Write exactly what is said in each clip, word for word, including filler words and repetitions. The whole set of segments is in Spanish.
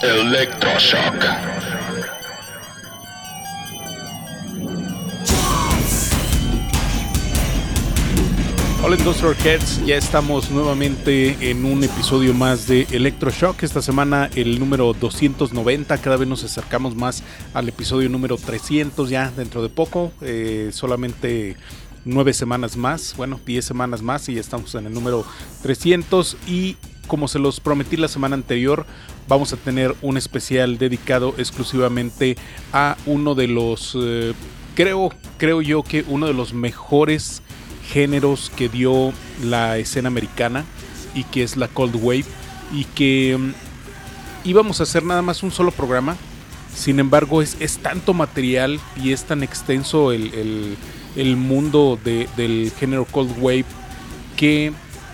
Electroshock. Hola Industrial Heads, ya estamos nuevamente en un episodio más de Electroshock. Esta semana el número doscientos noventa, cada vez nos acercamos más al episodio número trescientos ya dentro de poco, eh, solamente nueve semanas más, bueno, diez semanas más y ya estamos en el número trescientos. Y como se los prometí la semana anterior, vamos a tener un especial dedicado exclusivamente a uno de los, eh, creo, creo yo que uno de los mejores géneros que dio la escena americana, y que es la Cold Wave, y que um, íbamos a hacer nada más un solo programa. Sin embargo, es, es tanto material y es tan extenso el, el, el mundo de, del género Cold Wave que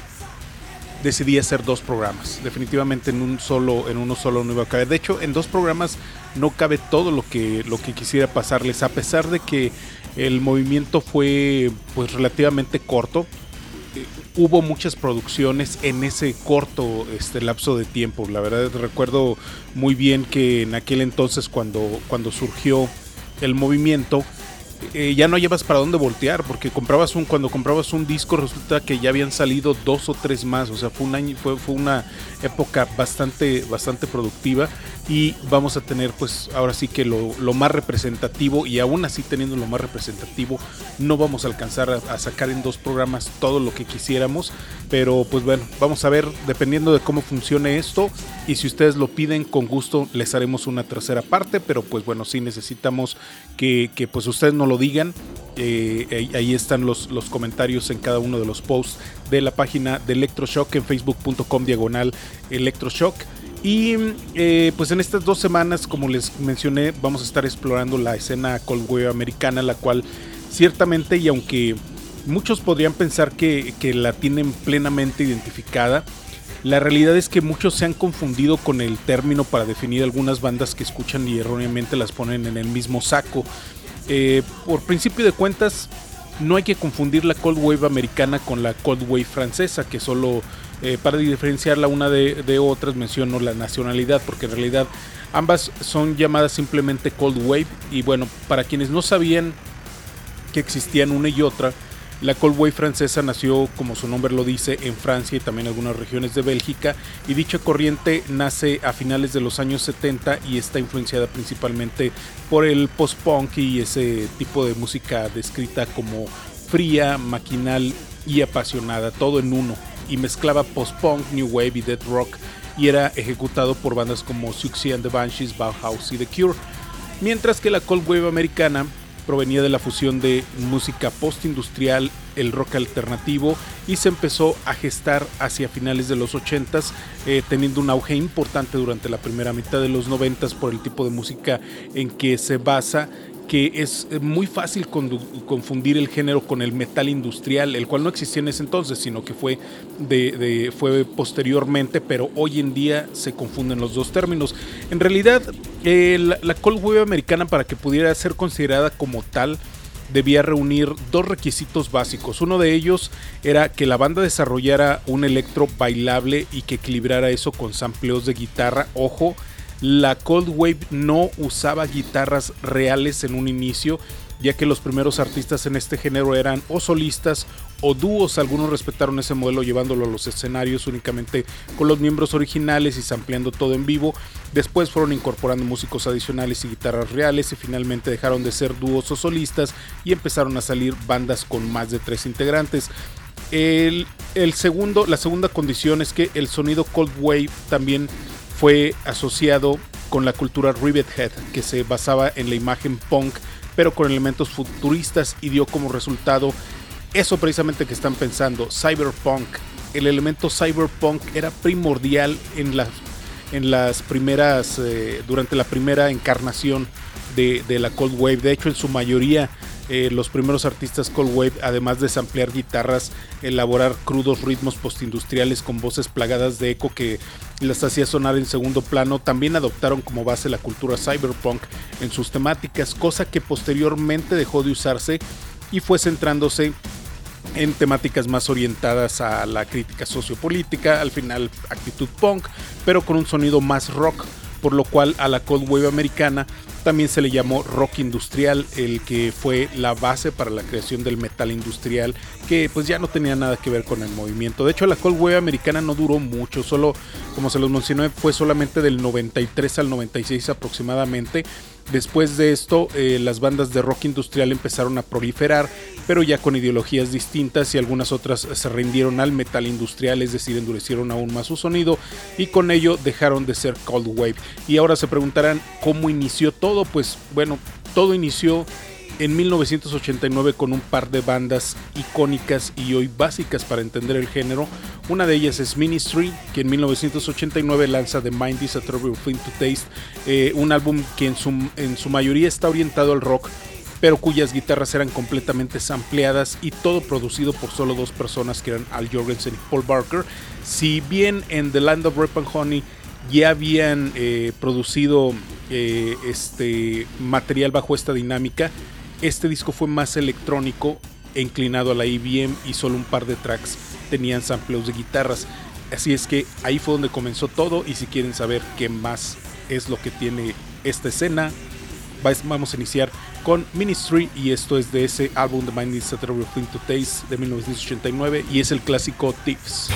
decidí hacer dos programas. Definitivamente en un solo, en uno solo no iba a caber. De hecho, en dos programas no cabe todo lo que, lo que quisiera pasarles, a pesar de que el movimiento fue pues relativamente corto. Eh, hubo muchas producciones en ese corto este, lapso de tiempo. La verdad recuerdo muy bien que en aquel entonces cuando, cuando surgió el movimiento, Eh, ya no llevas para dónde voltear, porque comprabas un cuando comprabas un disco resulta que ya habían salido dos o tres más. O sea, fue un año, fue, fue una época bastante bastante productiva, y vamos a tener pues ahora sí que lo, lo más representativo, y aún así teniendo lo más representativo no vamos a alcanzar a, a sacar en dos programas todo lo que quisiéramos, pero pues bueno, vamos a ver dependiendo de cómo funcione esto, y si ustedes lo piden con gusto les haremos una tercera parte, pero pues bueno, sí necesitamos que, que pues ustedes no lo digan. Eh, ahí están los, los comentarios en cada uno de los posts de la página de Electroshock en facebook punto com diagonal Electroshock. Y eh, pues en estas dos semanas, como les mencioné, vamos a estar explorando la escena Cold Wave americana, la cual ciertamente, y aunque muchos podrían pensar que, que la tienen plenamente identificada, la realidad es que muchos se han confundido con el término para definir algunas bandas que escuchan y erróneamente las ponen en el mismo saco. Eh, por principio de cuentas, no hay que confundir la Cold Wave americana con la Cold Wave francesa, que solo eh, para diferenciarla una de, de otras menciono la nacionalidad, porque en realidad ambas son llamadas simplemente Cold Wave. Y bueno, para quienes no sabían que existían una y otra, la Cold Wave francesa nació, como su nombre lo dice, en Francia y también en algunas regiones de Bélgica, y dicha corriente nace a finales de los años setenta y está influenciada principalmente por el post-punk y ese tipo de música descrita como fría, maquinal y apasionada, todo en uno, y mezclaba post-punk, new wave y death rock, y era ejecutado por bandas como Siouxsie and the Banshees, Bauhaus y The Cure. Mientras que la Cold Wave americana provenía de la fusión de música postindustrial, el rock alternativo, y se empezó a gestar hacia finales de los ochentas, eh, teniendo un auge importante durante la primera mitad de los noventas por el tipo de música en que se basa, que es muy fácil confundir el género con el metal industrial, el cual no existía en ese entonces, sino que fue, de, de, fue posteriormente, pero hoy en día se confunden los dos términos. En realidad, eh, la, la Cold Wave americana, para que pudiera ser considerada como tal, debía reunir dos requisitos básicos. Uno de ellos era que la banda desarrollara un electro bailable y que equilibrara eso con sampleos de guitarra. Ojo, la Cold Wave no usaba guitarras reales en un inicio, ya que los primeros artistas en este género eran o solistas o dúos. Algunos respetaron ese modelo llevándolo a los escenarios únicamente con los miembros originales y sampleando todo en vivo. Después fueron incorporando músicos adicionales y guitarras reales, y finalmente dejaron de ser dúos o solistas y empezaron a salir bandas con más de tres integrantes. El, el segundo, la segunda condición es que el sonido Cold Wave también fue asociado con la cultura Rivethead, que se basaba en la imagen punk pero con elementos futuristas, y dio como resultado eso precisamente que están pensando, cyberpunk. El elemento cyberpunk era primordial en las, en las primeras, eh, durante la primera encarnación de, de la Cold Wave. De hecho, en su mayoría, eh, los primeros artistas Cold Wave, además de samplear guitarras, elaborar crudos ritmos postindustriales con voces plagadas de eco que las hacía sonar en segundo plano, también adoptaron como base la cultura cyberpunk en sus temáticas, cosa que posteriormente dejó de usarse y fue centrándose en temáticas más orientadas a la crítica sociopolítica, al final actitud punk, pero con un sonido más rock, por lo cual a la Cold Wave americana también se le llamó rock industrial, el que fue la base para la creación del metal industrial, que pues ya no tenía nada que ver con el movimiento. De hecho, la Cold Wave americana no duró mucho, solo, como se los mencioné, fue solamente del noventa y tres al noventa y seis aproximadamente. Después de esto, eh, las bandas de rock industrial empezaron a proliferar, pero ya con ideologías distintas, y algunas otras se rindieron al metal industrial, es decir, endurecieron aún más su sonido, y con ello dejaron de ser Cold Wave. Y ahora se preguntarán cómo inició todo. Pues bueno, todo inició en mil novecientos ochenta y nueve con un par de bandas icónicas y hoy básicas para entender el género. Una de ellas es Ministry, que en mil novecientos ochenta y nueve lanza The Mind is a Terrible Thing to Taste, eh, un álbum que en su, en su mayoría está orientado al rock, pero cuyas guitarras eran completamente sampleadas y todo producido por solo dos personas, que eran Al Jourgensen y Paul Barker. Si bien en The Land of Rap and Honey ya habían eh, producido eh, este material bajo esta dinámica, este disco fue más electrónico e inclinado a la E B M, y solo un par de tracks tenían sampleos de guitarras. Así es que ahí fue donde comenzó todo, y si quieren saber qué más es lo que tiene esta escena, vamos a iniciar con Ministry, y esto es de ese álbum The Mind is a Terrible Thing to Taste de mil novecientos ochenta y nueve, y es el clásico Thieves.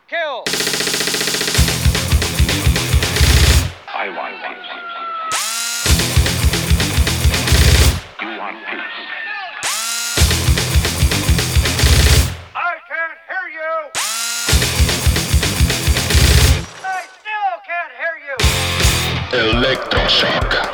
Kill. I want peace. You want peace. I can't hear you. I still can't hear you. Electroshock.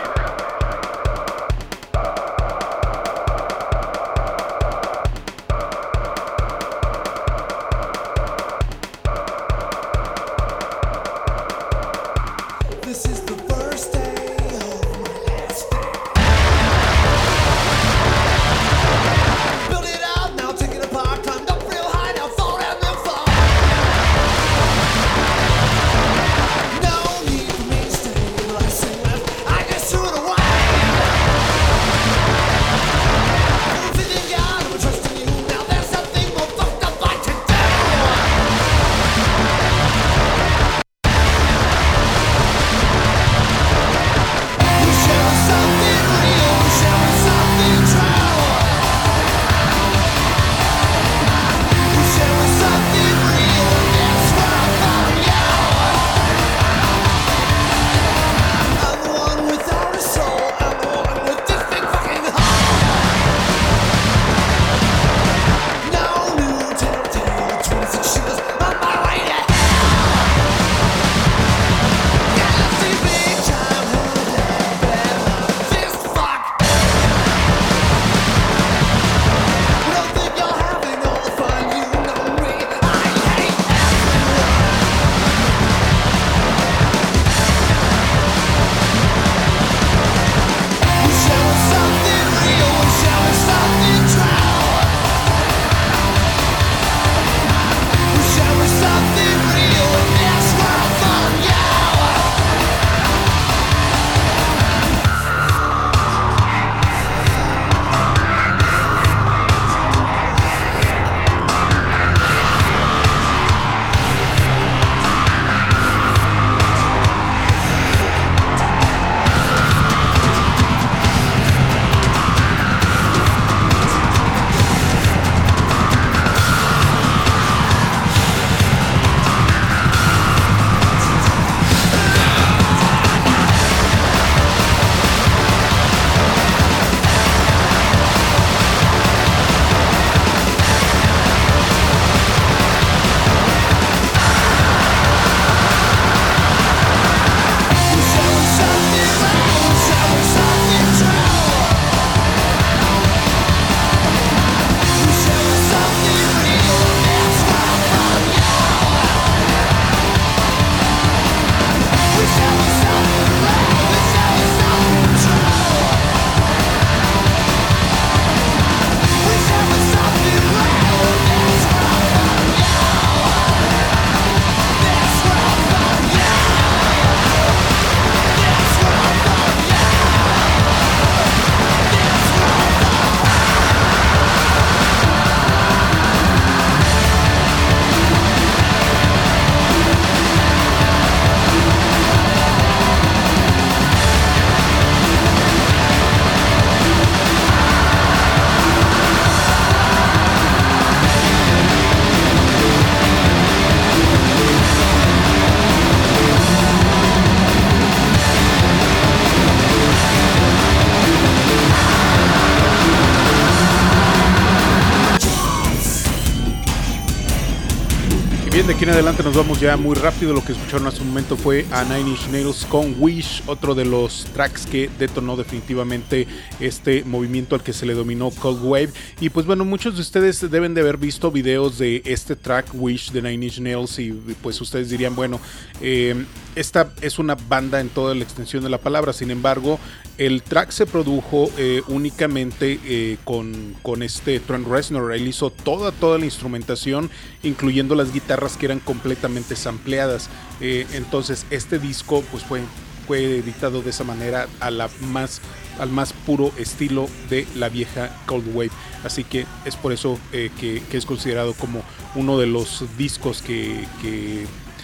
Bien, de aquí en adelante nos vamos ya muy rápido. Lo que escucharon hace un momento fue a Nine Inch Nails con Wish, otro de los tracks que detonó definitivamente este movimiento al que se le dominó Cold Wave. Y pues bueno, muchos de ustedes deben de haber visto videos de este track Wish de Nine Inch Nails y pues ustedes dirían, bueno, eh, esta es una banda en toda la extensión de la palabra. Sin embargo, el track se produjo eh, únicamente eh, con, con este Trent Reznor. Él hizo toda, toda la instrumentación, incluyendo las guitarras que eran completamente sampleadas. Eh, entonces este disco pues fue, fue editado de esa manera a la más, al más puro estilo de la vieja Cold Wave. Así que es por eso eh, que, que es considerado como uno de los discos que... que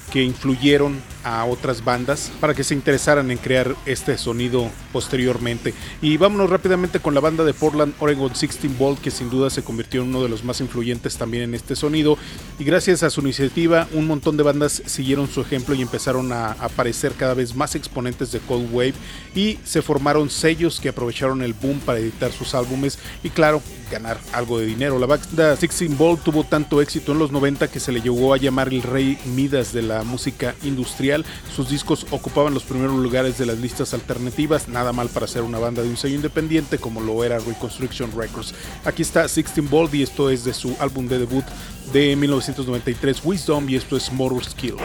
que influyeron a otras bandas para que se interesaran en crear este sonido posteriormente. Y vámonos rápidamente con la banda de Portland, Oregon, sixteen volt, que sin duda se convirtió en uno de los más influyentes también en este sonido, y gracias a su iniciativa un montón de bandas siguieron su ejemplo y empezaron a aparecer cada vez más exponentes de Cold Wave, y se formaron sellos que aprovecharon el boom para editar sus álbumes y claro, ganar algo de dinero. La banda sixteen volt tuvo tanto éxito en los noventa que se le llegó a llamar el rey Midas de la música industrial. Sus discos ocupaban los primeros lugares de las listas alternativas, nada mal para ser una banda de un sello independiente como lo era Reconstruction Records. Aquí está sixteen volt y esto es de su álbum de debut de mil novecientos noventa y tres, Wisdom, y esto es Motor Skill.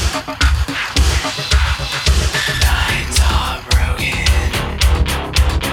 Lines are broken.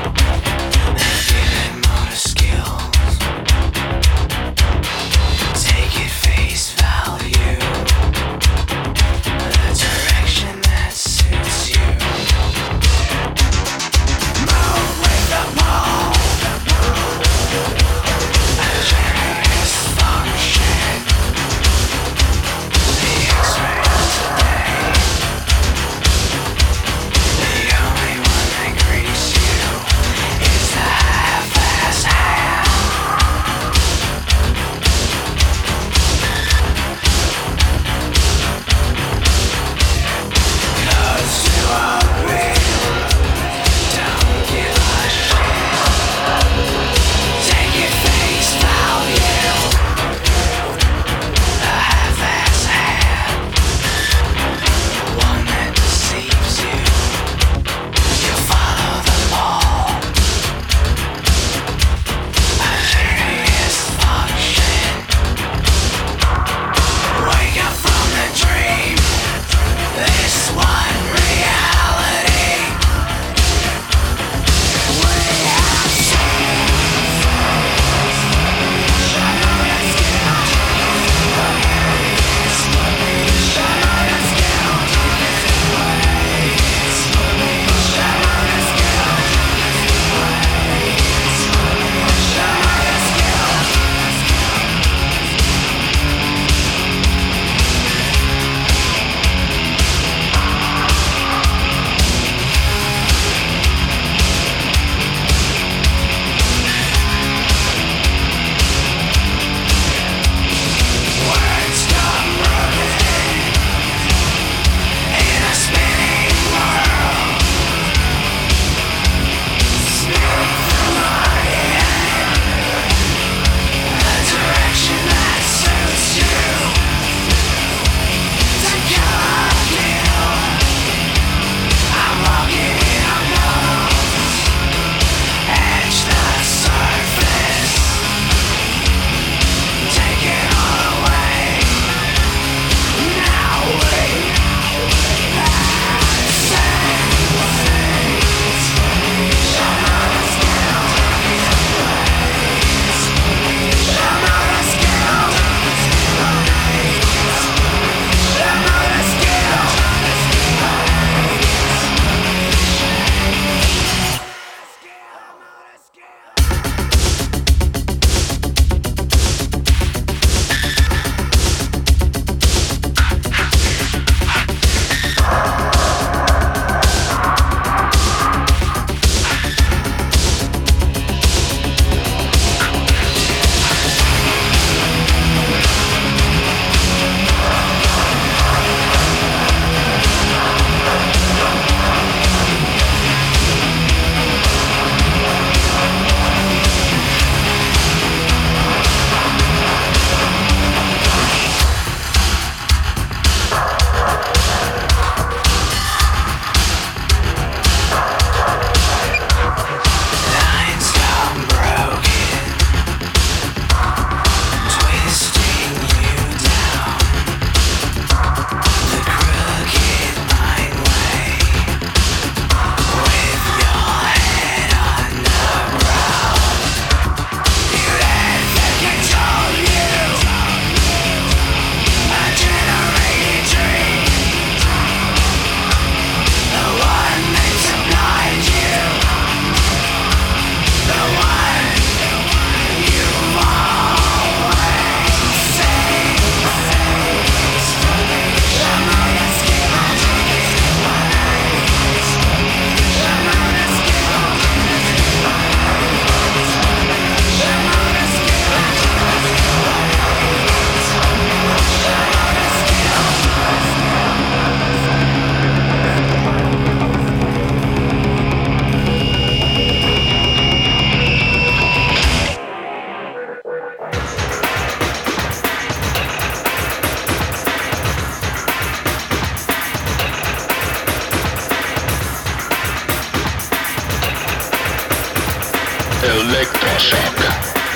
Electroshock.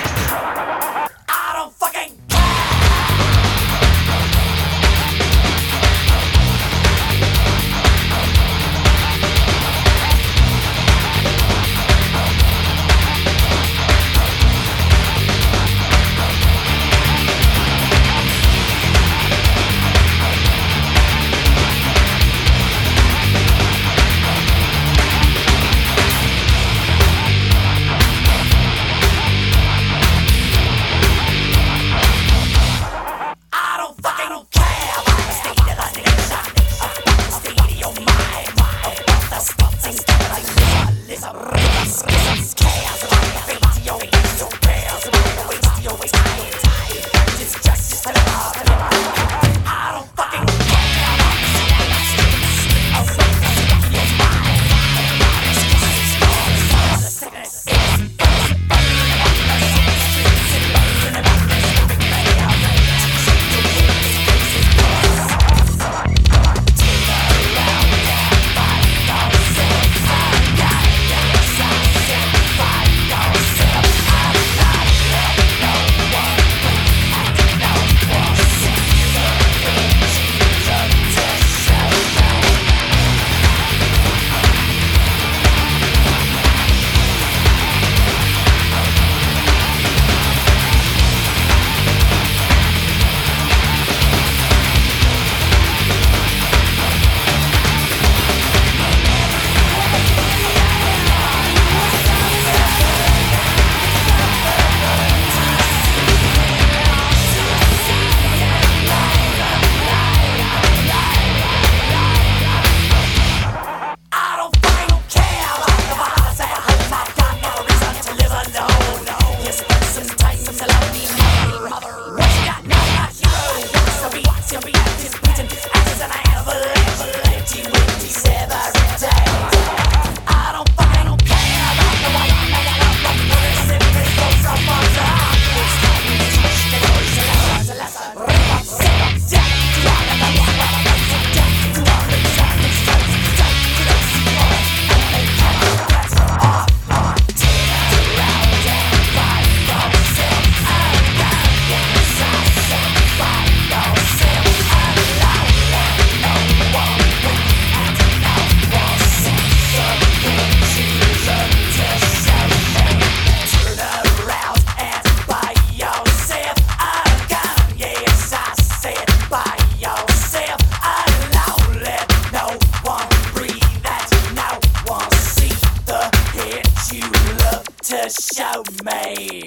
show me.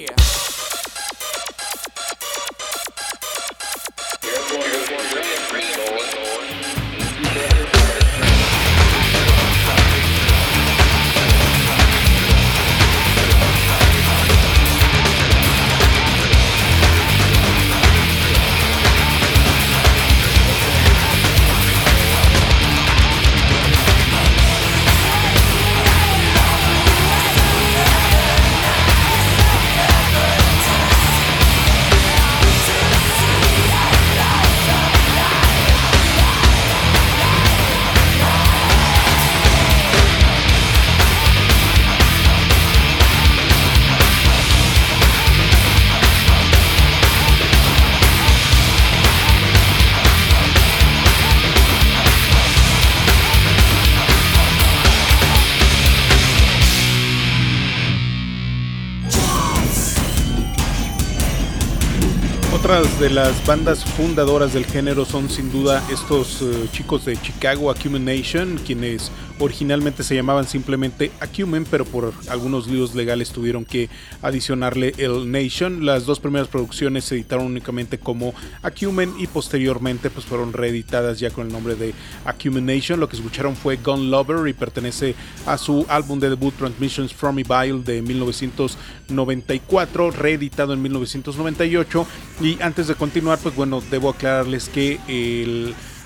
Otras de las bandas fundadoras del género son sin duda estos uh, chicos de Chicago, Acumen Nation, quienes originalmente se llamaban simplemente Acumen, pero por algunos líos legales tuvieron que adicionarle el Nation. Las dos primeras producciones se editaron únicamente como Acumen y posteriormente pues fueron reeditadas ya con el nombre de Acumen Nation. Lo que escucharon fue Gun Lover y pertenece a su álbum de debut Transmissions from Evil de mil novecientos noventa y cuatro, reeditado en mil novecientos noventa y ocho. Y antes de continuar, pues bueno, debo aclararles que el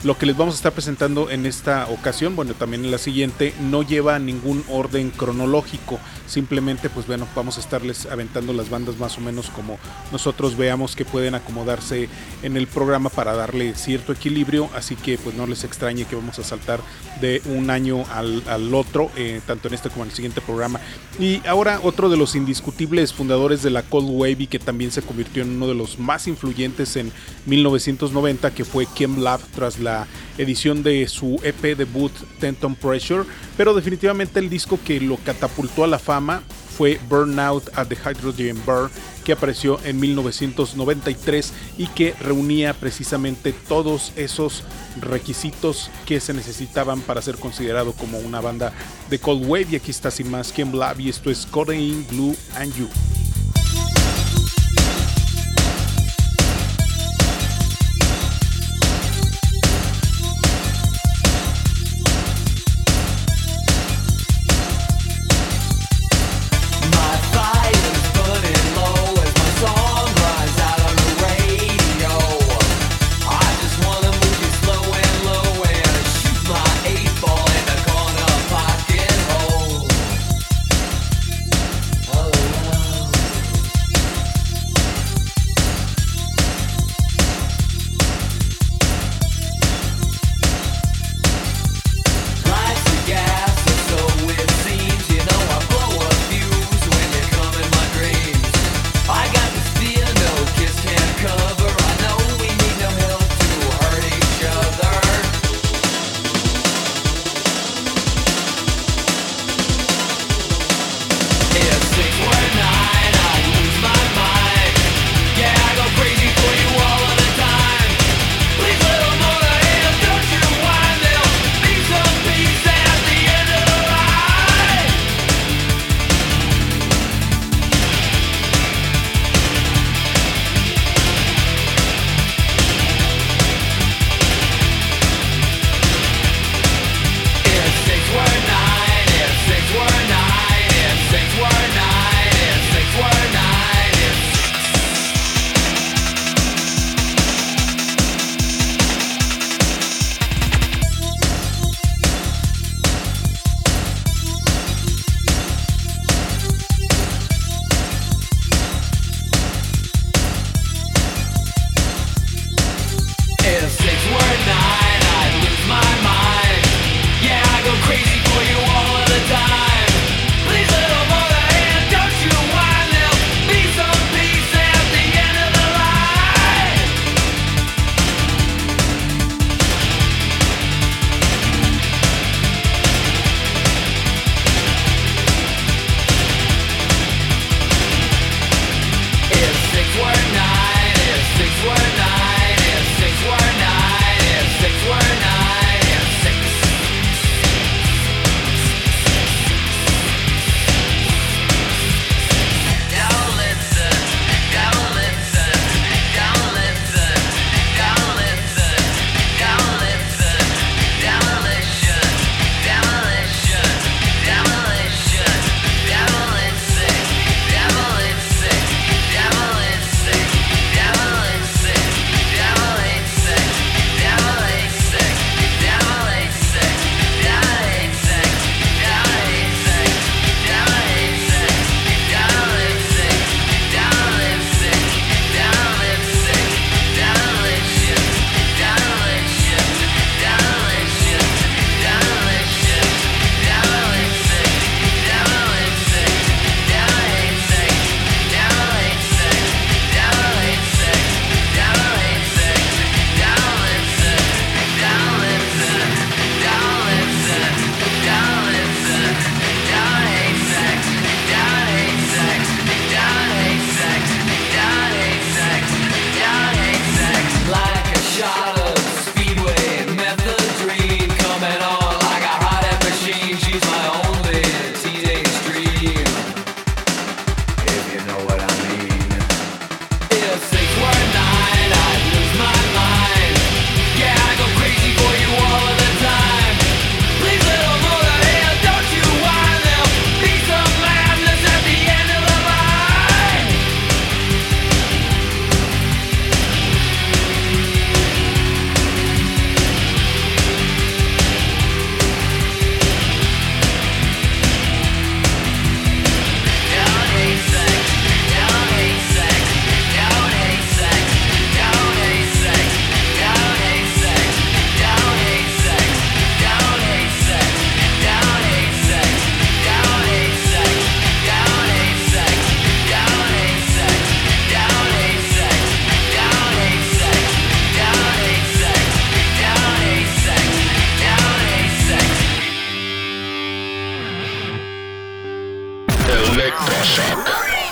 lo que les vamos a estar presentando en esta ocasión, bueno, también en la siguiente, no lleva ningún orden cronológico, simplemente pues bueno, vamos a estarles aventando las bandas más o menos como nosotros veamos que pueden acomodarse en el programa para darle cierto equilibrio, así que pues no les extrañe que vamos a saltar de un año al, al otro, eh, tanto en este como en el siguiente programa. Y ahora otro de los indiscutibles fundadores de la Cold Wave y que también se convirtió en uno de los más influyentes en mil novecientos noventa, que fue Kem Lab tras la edición de su E P debut Ten Ton Pressure, pero definitivamente el disco que lo catapultó a la fama fue Burnout at the Hydrogen Bar, que apareció en mil novecientos noventa y tres y que reunía precisamente todos esos requisitos que se necesitaban para ser considerado como una banda de Cold Wave. Y aquí está sin más Kem Lab y esto es Codeine, Glue and You. Oh Electroshock.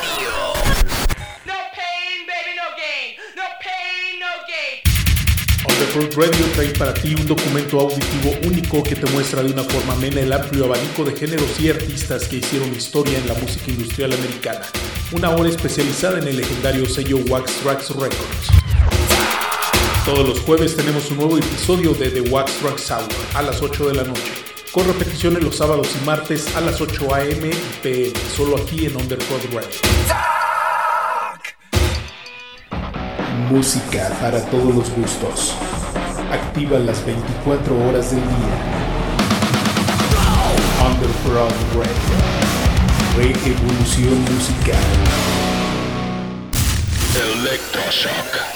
No pain, baby, no gain. No pain, no gain. Underground Radio trae para ti un documento auditivo único que te muestra de una forma amena el amplio abanico de géneros y artistas que hicieron historia en la música industrial americana. Una hora especializada en el legendario sello Wax Trax Records. Todos los jueves tenemos un nuevo episodio de The Wax Trax Hour a las ocho de la noche, con repeticiones los sábados y martes a las ocho a eme y pe eme, solo aquí en Underground Radio. Música para todos los gustos. Activa las veinticuatro horas del día. Underground Radio. Reevolución musical. Electroshock.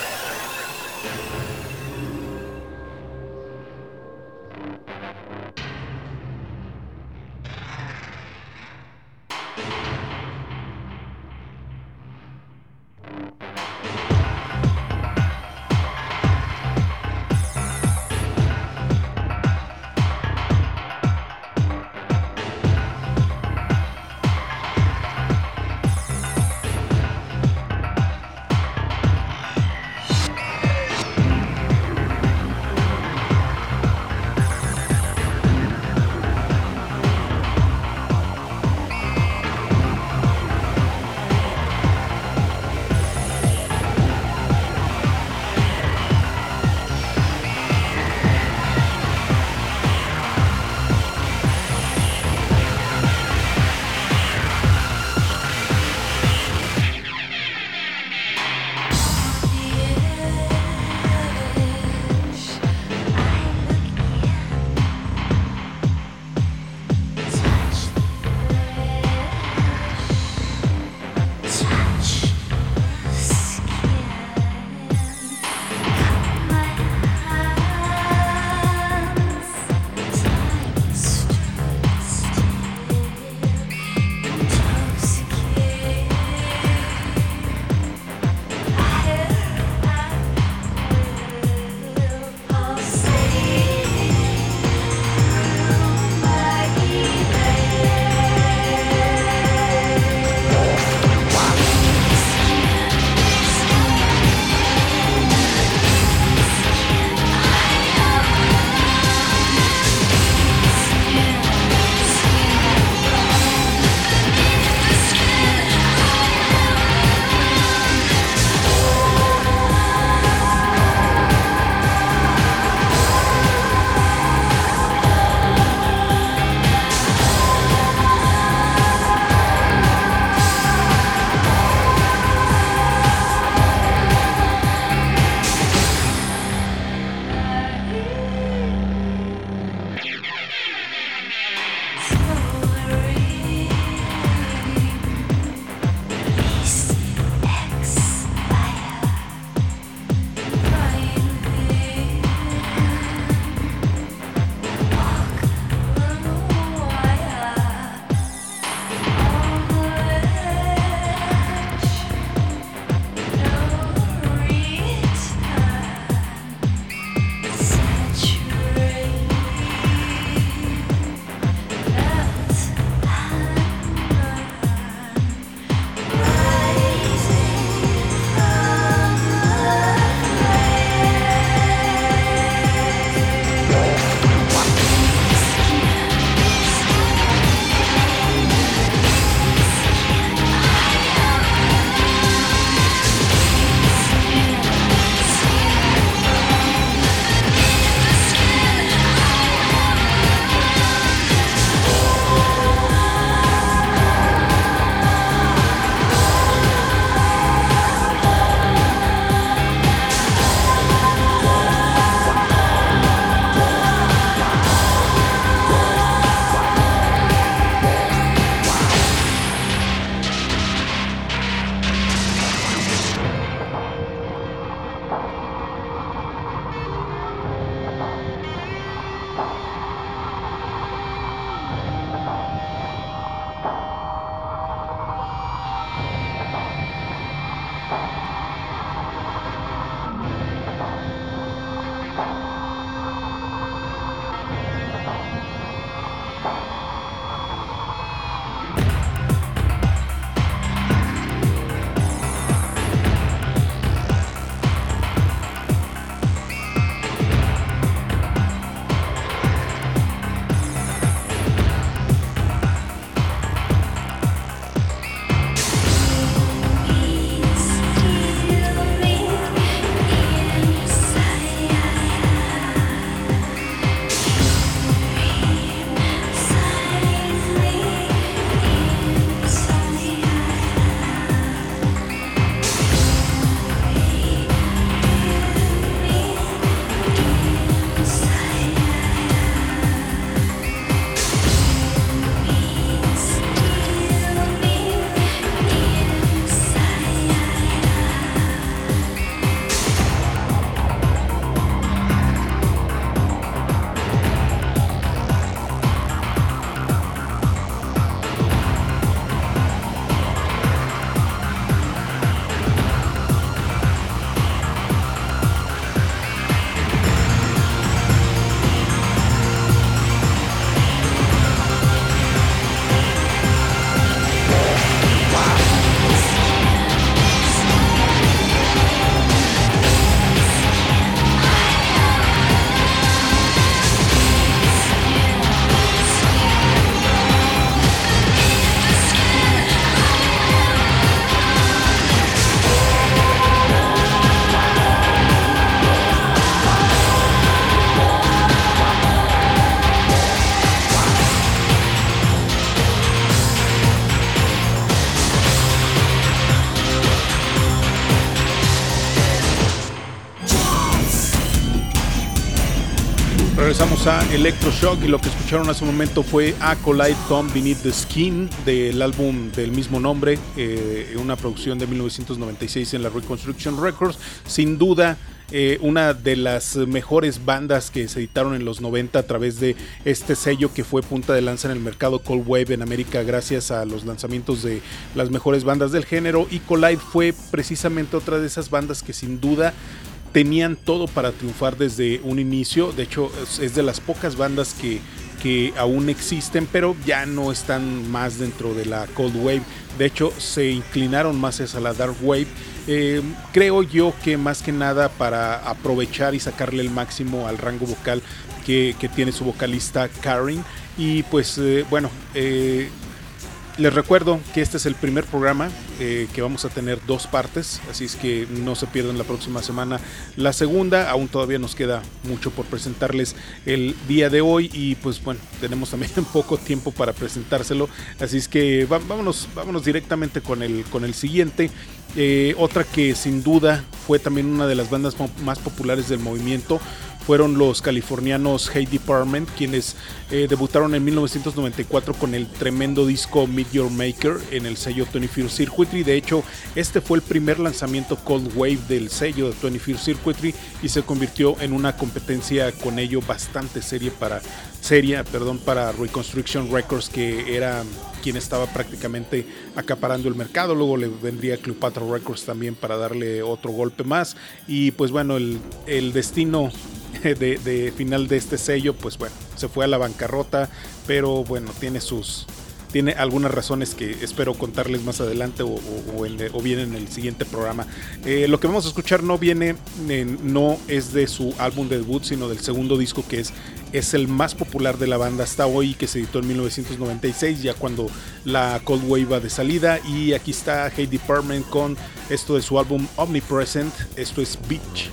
Regresamos a Electroshock y lo que escucharon hace un momento fue Acolyte Come Beneath the Skin del álbum del mismo nombre, eh, una producción de mil novecientos noventa y seis en la Reconstruction Records. Sin duda, eh, una de las mejores bandas que se editaron en los noventa a través de este sello que fue punta de lanza en el mercado Cold Wave en América gracias a los lanzamientos de las mejores bandas del género, y Collide fue precisamente otra de esas bandas que sin duda tenían todo para triunfar desde un inicio. De hecho, es de las pocas bandas que, que aún existen, pero ya no están más dentro de la Cold Wave. De hecho, se inclinaron más hacia la Dark Wave. Eh, creo yo que más que nada para aprovechar y sacarle el máximo al rango vocal que, que tiene su vocalista Karen. Y pues eh, bueno, eh, les recuerdo que este es el primer programa, eh, que vamos a tener dos partes, así es que no se pierdan la próxima semana la segunda. Aún todavía nos queda mucho por presentarles el día de hoy y pues bueno, tenemos también poco tiempo para presentárselo, así es que va, vámonos, vámonos directamente con el, con el siguiente. Eh, otra que sin duda fue también una de las bandas más populares del movimiento fueron los californianos Hate Department, quienes eh, debutaron en mil novecientos noventa y cuatro con el tremendo disco Meet Your Maker en el sello twenty-first Circuitry. De hecho, este fue el primer lanzamiento Cold Wave del sello de twenty-first Circuitry y se convirtió en una competencia con ello bastante seria para, seria, perdón, para Reconstruction Records, que era quien estaba prácticamente acaparando el mercado. Luego le vendría Cleopatra Records también para darle otro golpe más. Y pues bueno, el, el destino de, de final de este sello, pues bueno, se fue a la bancarrota, pero bueno, tiene sus... tiene algunas razones que espero contarles más adelante o, o, o, en, o bien en el siguiente programa. Eh, lo que vamos a escuchar no viene, en, no es de su álbum de debut, sino del segundo disco, que es, es el más popular de la banda hasta hoy, que se editó en mil novecientos noventa y seis, ya cuando la Cold Wave va de salida. Y aquí está Hate Department con esto de su álbum Omnipresent. Esto es Beach.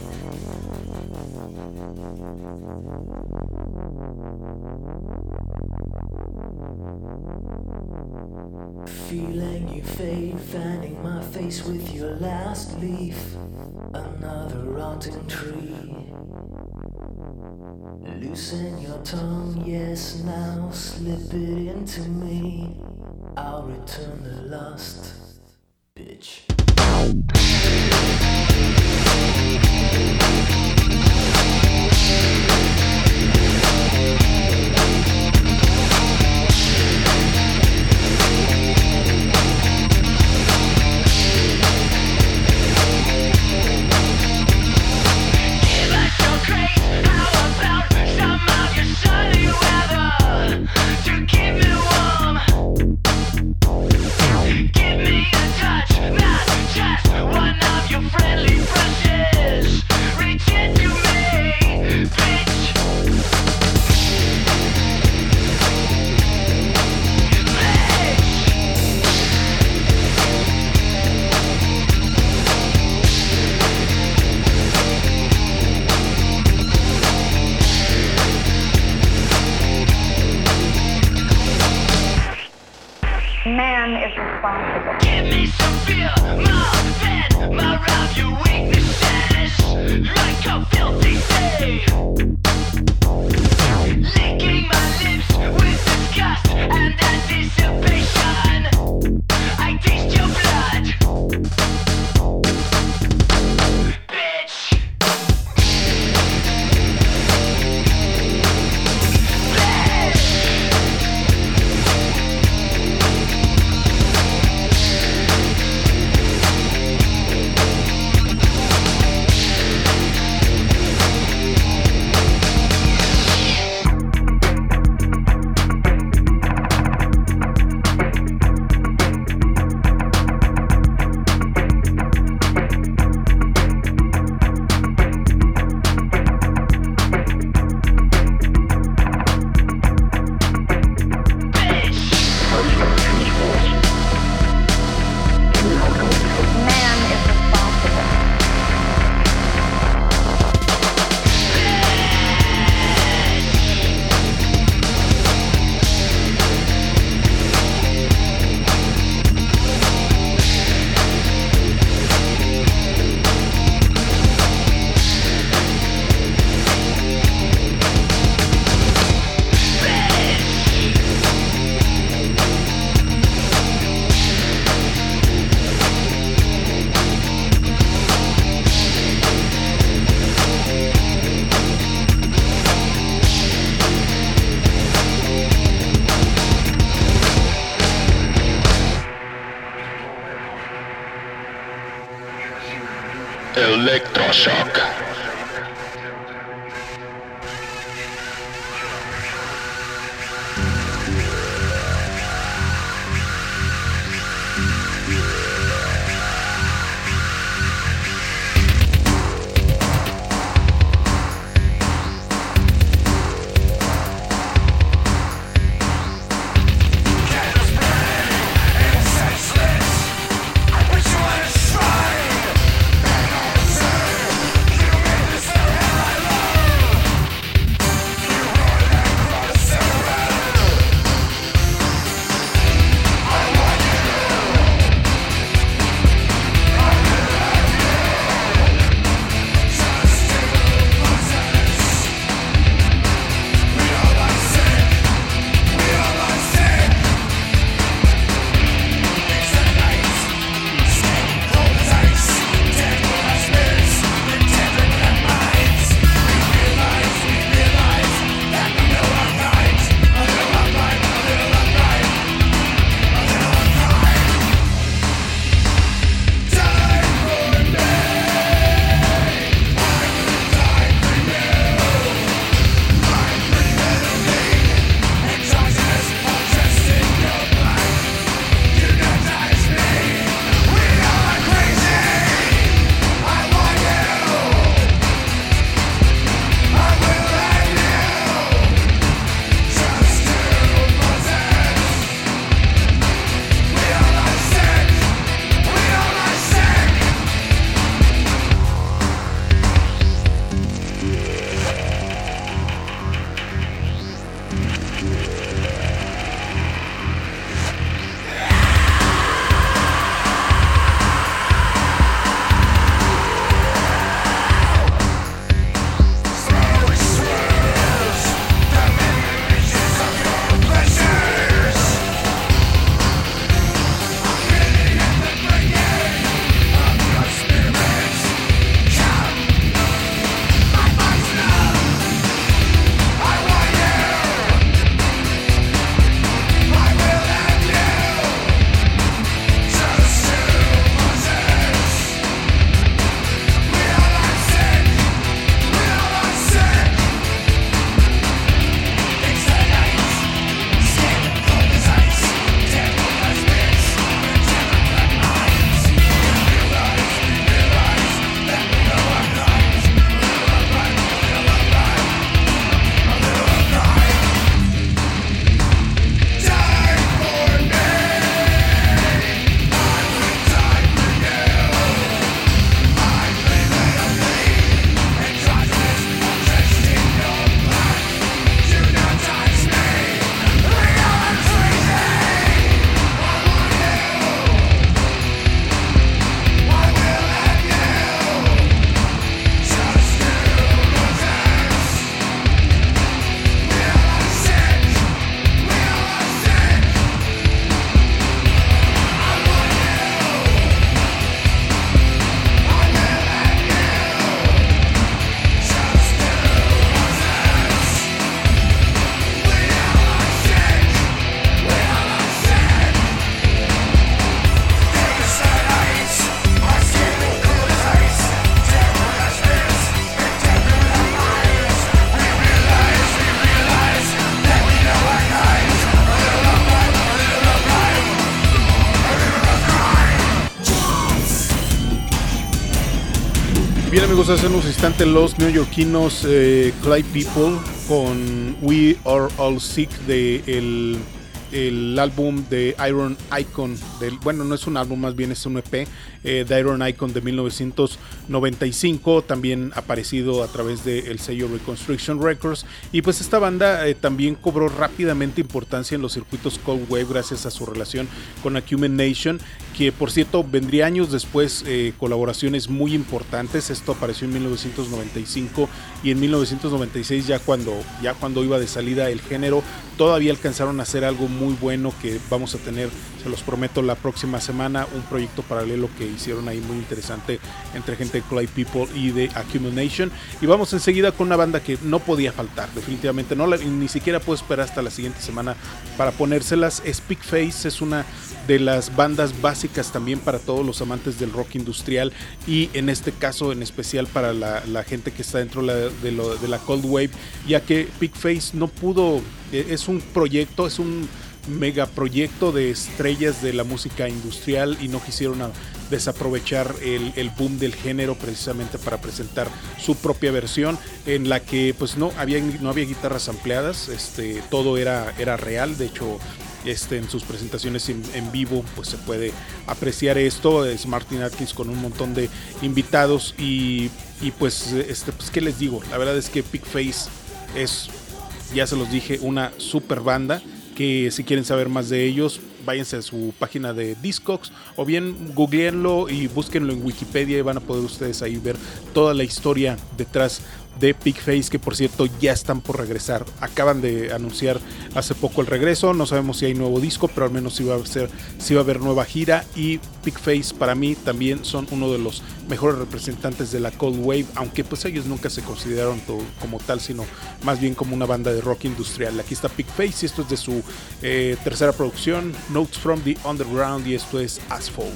Feeling you fade, fanning my face with your last leaf. Another rotting tree. Loosen your tongue, yes, now slip it into me. I'll return the lust, bitch. Man is responsible. Give me some fear, my bed, my round your weaknesses, like a filthy thing. Licking my lips with disgust and anticipation. I taste your blood, bitch. Electroshock. Bien, amigos, hace unos instantes los neoyorquinos eh, Clay People con We Are All Sick de el, el álbum de Iron Icon, del, bueno, no es un álbum, más bien es un E P eh, de Iron Icon de mil novecientos noventa y cinco, también aparecido a través del sello Reconstruction Records. Y pues esta banda eh, también cobró rápidamente importancia en los circuitos Cold Wave gracias a su relación con Acumen Nation, que por cierto vendría años después eh, colaboraciones muy importantes. Esto apareció en mil novecientos noventa y cinco y en mil novecientos noventa y seis, ya cuando, ya cuando iba de salida el género, todavía alcanzaron a hacer algo muy bueno que vamos a tener, se los prometo, la próxima semana, un proyecto paralelo que hicieron ahí muy interesante entre gente de Clay People y de Accumulation. Y vamos enseguida con una banda que no podía faltar, definitivamente no la, ni siquiera puedo esperar hasta la siguiente semana para ponérselas. Speak Face es una de las bandas básicas también para todos los amantes del rock industrial, y en este caso en especial para la, la gente que está dentro de la, de, lo, de la Cold Wave, ya que Speak Face no pudo, es un proyecto, es un megaproyecto de estrellas de la música industrial, y no quisieron a, desaprovechar el, el boom del género precisamente para presentar su propia versión en la que pues no había, no había guitarras ampliadas, este, todo era, era real. De hecho, este, en sus presentaciones en, en vivo pues se puede apreciar esto. Es Martin Atkins con un montón de invitados y, y pues, este, pues qué les digo, la verdad es que Speak Face es, ya se los dije, una super banda que si quieren saber más de ellos, váyanse a su página de Discogs o bien googleenlo y búsquenlo en Wikipedia y van a poder ustedes ahí ver toda la historia detrás de Speak Face, que por cierto ya están por regresar. Acaban de anunciar hace poco el regreso, no sabemos si hay nuevo disco, pero al menos sí va a ser, sí va a haber nueva gira. Y Speak Face para mí también son uno de los mejores representantes de la Cold Wave, aunque pues ellos nunca se consideraron todo, como tal, sino más bien como una banda de rock industrial. Aquí está Speak Face y esto es de su eh, tercera producción, Notes from the Underground, y esto es Asphalt.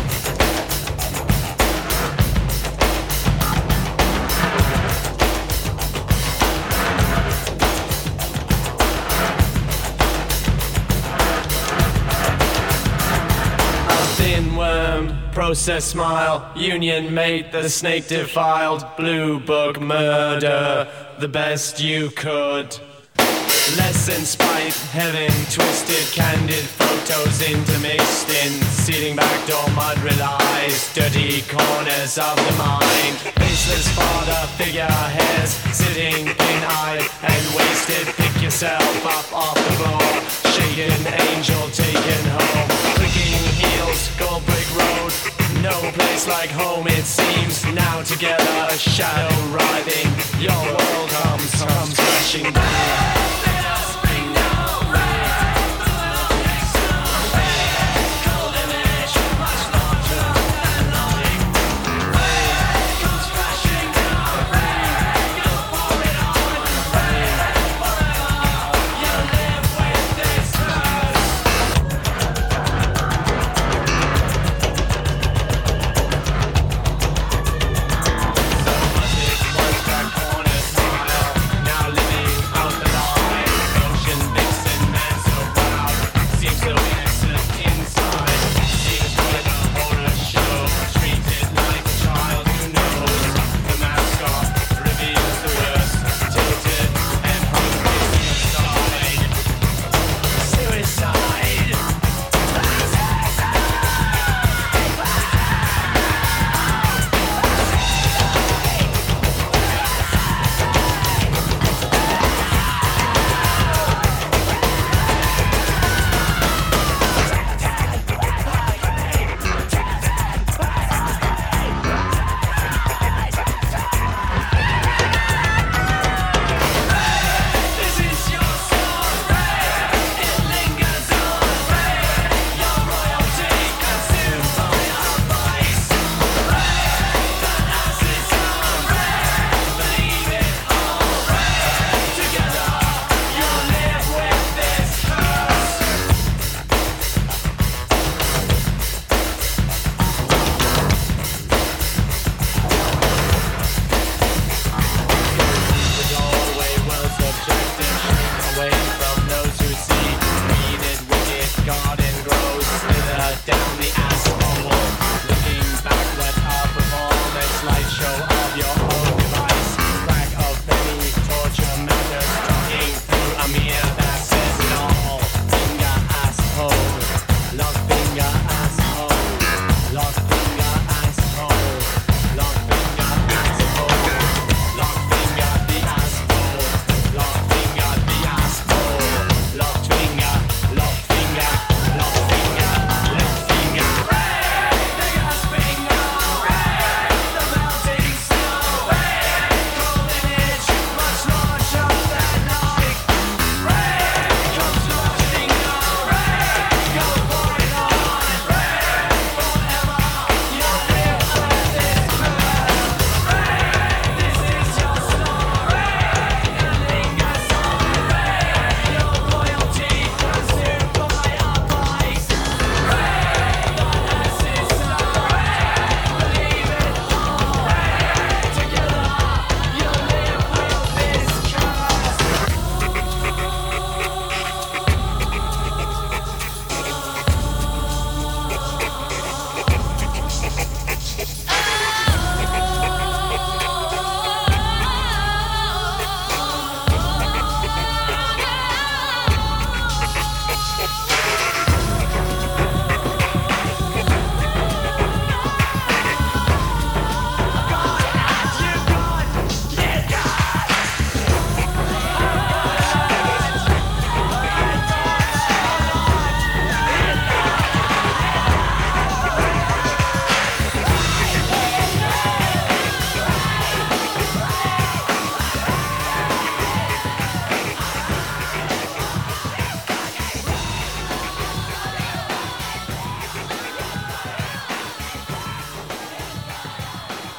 Process smile, union mate, the snake defiled, blue book murder, the best you could. Lesson spite, heaven twisted, candid photos intermixed in, sealing backdoor mud relies, dirty corners of the mind. Faceless father figureheads, sitting pin-eyed and wasted, pick yourself up off the floor, shaded angel taken home, clicking heels, gold brick road, no place like home it seems, now together, shadow writhing, your world comes, comes crashing down. Now living out the life.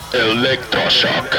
Electroshock.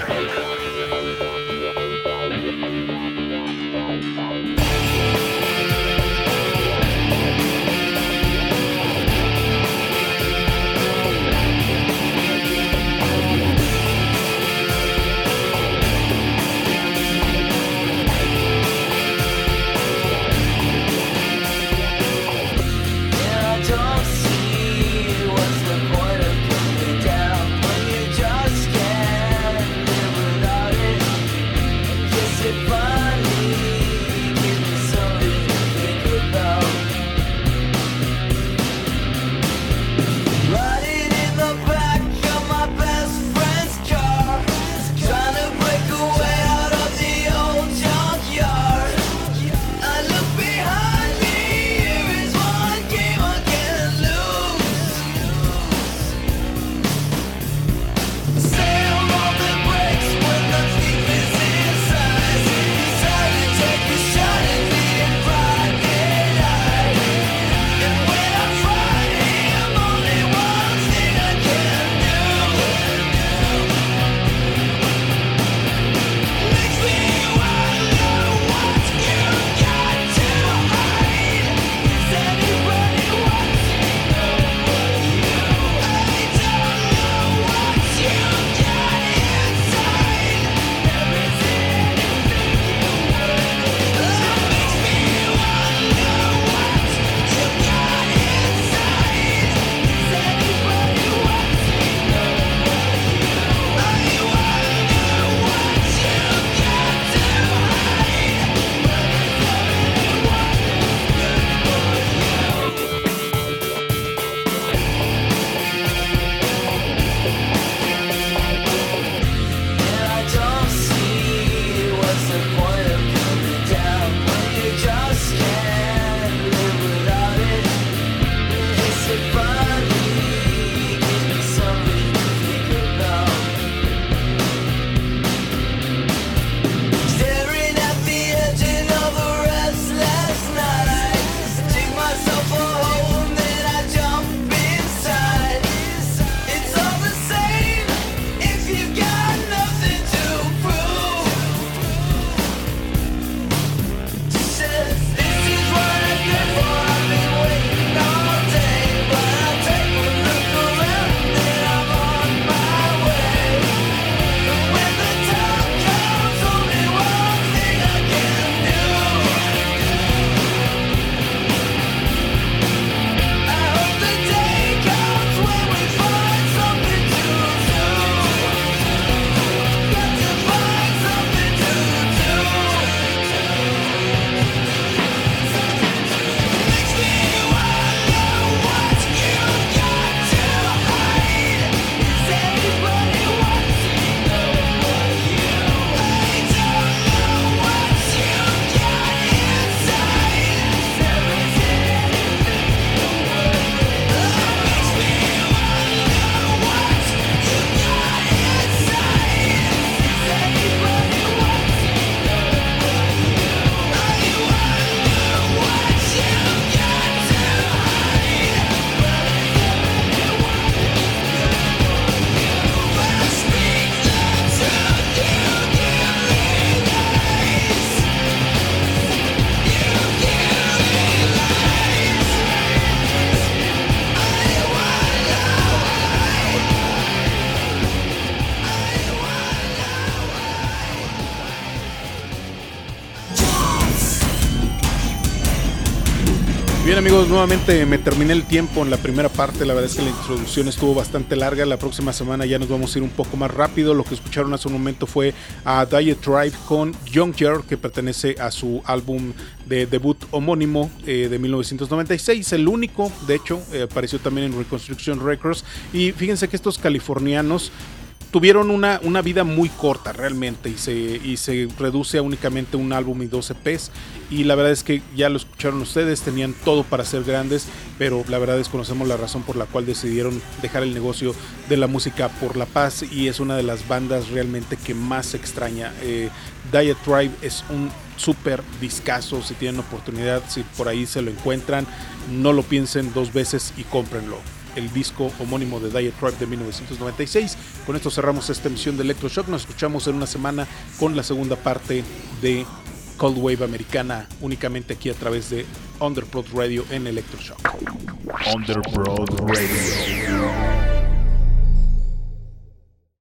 Bien amigos, nuevamente me terminé el tiempo en la primera parte. La verdad es que la introducción estuvo bastante larga. La próxima semana ya nos vamos a ir un poco más rápido. Lo que escucharon hace un momento fue a Diatribe con Younger, que pertenece a su álbum de debut homónimo eh, de mil novecientos noventa y seis, el único, de hecho, eh, apareció también en Reconstruction Records. Y fíjense que estos californianos tuvieron una, una vida muy corta realmente y se, y se reduce a únicamente un álbum y dos E Pes, y la verdad es que ya lo escucharon ustedes, tenían todo para ser grandes, pero la verdad desconocemos la razón por la cual decidieron dejar el negocio de la música por la paz, y es una de las bandas realmente que más se extraña. eh, Diatribe es un súper discazo. Si tienen oportunidad, si por ahí se lo encuentran, no lo piensen dos veces y cómprenlo. el disco homónimo de Dire Tribe de mil novecientos noventa y seis. Con esto cerramos esta emisión de Electroshock. Nos escuchamos en una semana con la segunda parte de Cold Wave americana, únicamente aquí a través de Underprod Radio en Electroshock. Underprod Radio.